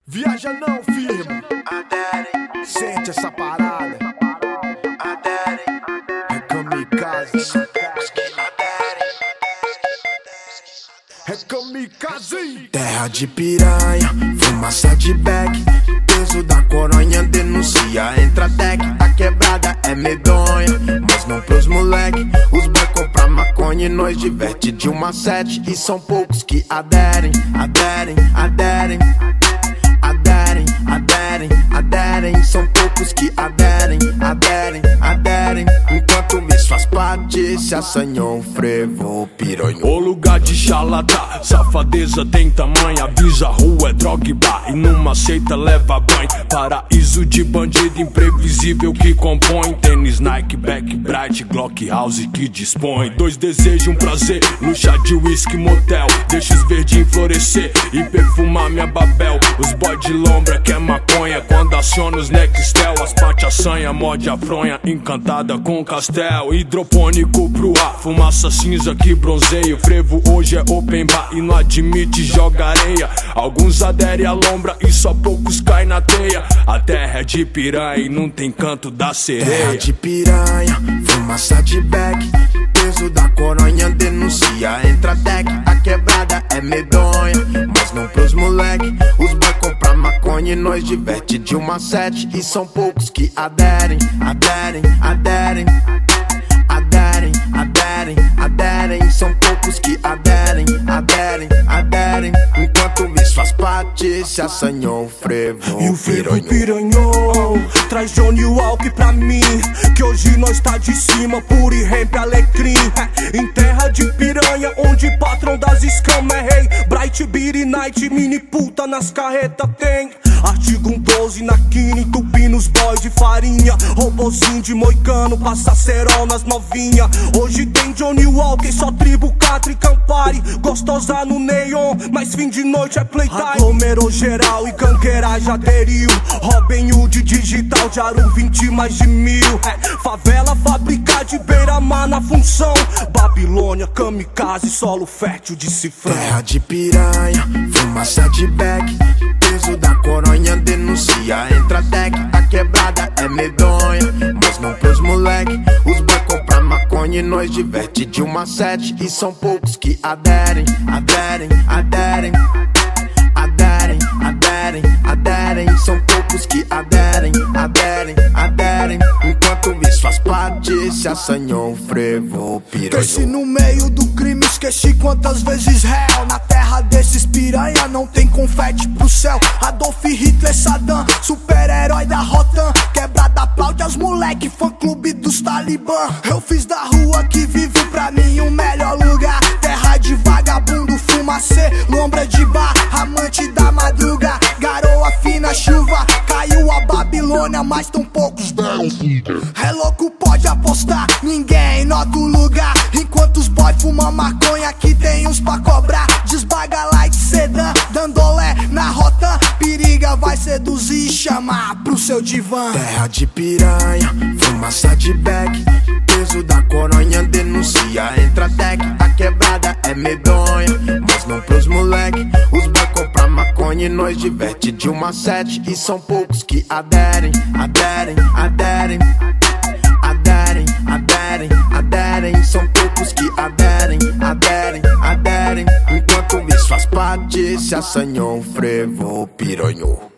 Viaja não, firma. Sente essa parada. É kamikaze. É kamikaze. Terra de piranha, fumaça de bag. Peso da coronha denuncia, entra deck. A quebrada é medonha, mas não pros moleque. Os boy compram maconha e nós diverte de uma sete. E são poucos que aderem. São poucos que aderem. Enquanto o mês faz parte, se assanhou, frevo, piranhou. O lugar de charlatã, safadeza tem tamanho. Avisa, rua é droga e bar, e numa seita leva banho. Paraíso de bandido imprevisível que compõe. Tênis Nike, Back Bright, Glock House que dispõe. Dois desejos, um prazer, no chá de whisky motel. Deixa os verdinhos florescer e perfumar minha babel. Os boy de lombra que é maconha, quando aciona os Nextel. As parte assanha, morde a fronha, encantada com castel. Hidropônico pro ar, fumaça cinza que bronzeia. O frevo hoje é open bar e não admite joga areia. Alguns aderem à lombra e só poucos caem na teia. A terra é de piranha e não tem canto da sereia. Terra de piranha, fumaça de bag. Peso da coronha denuncia, entra deck. A quebrada é medonha, mas não pros moleque. Os boy compram maconha e nós diverte de uma sete. E são poucos que aderem. São poucos que aderem. Enquanto o mês faz parte, se assanhou, frevo, e o frevo piranhou. Traz Johnny Walker pra mim, que hoje nós tá de cima, puro e ramp alecrim. Em terra de piranha, onde patrão das escamas é rei. Bright Beat Night, mini puta nas carretas tem. Artigo 112 na quina, entupindo os boys de farinha. Robozinho de moicano, passa cerol nas novinha. Hoje tem Johnny Walker, só tribo, catra e campari. Gostosa no neon, mas fim de noite é playtime. Aglomerou geral e gangueiragem aderiu. Robin Hood digital, de Aru 20 mais de 1000. Favela fábrica de beira-mar na função. Babilônia, kamikaze, solo fértil de cifrão. Terra de piranha, fumaça de bag. Peso da coronha denuncia, entra deck. A quebrada é medonha, mas não pros moleque. Os boy compram maconha e nós diverte de uma sete. E são poucos que aderem. São poucos que aderem. Enquanto o mês faz parte, se assanhou, frevo, piranhou. Cresci no meio do crime, esqueci quantas vezes réu. Na terra desses piranha não tem confete pro céu. Adolf Hitler, Saddam, super-herói da Rotan. Quebrada aplaude aos moleque, fã-clube dos talibã. Eu fiz da rua que vivo pra mim o melhor lugar. Terra de vagabundo, fumacê, lombra de bar. Amante da madruga, garoa fina, chuva. Caiu a Babilônia, mas tão poucos deram. É louco, pode apostar, ninguém nota o lugar. Enquanto os boy fumam maconha, aqui tem uns pra cobrar. Desbaga light sedã, dandolé na rota. Periga vai seduzir e chamar pro seu divã. Terra de piranha, fumaça de bag. Peso da coronha denuncia, entra deck. A quebrada é medonha, mas não pros moleque. Os boy compram maconha e nós diverte de uma sete. E são poucos que aderem. São poucos que aderem. Enquanto o mês faz parte, se assanhou, frevo, piranhou.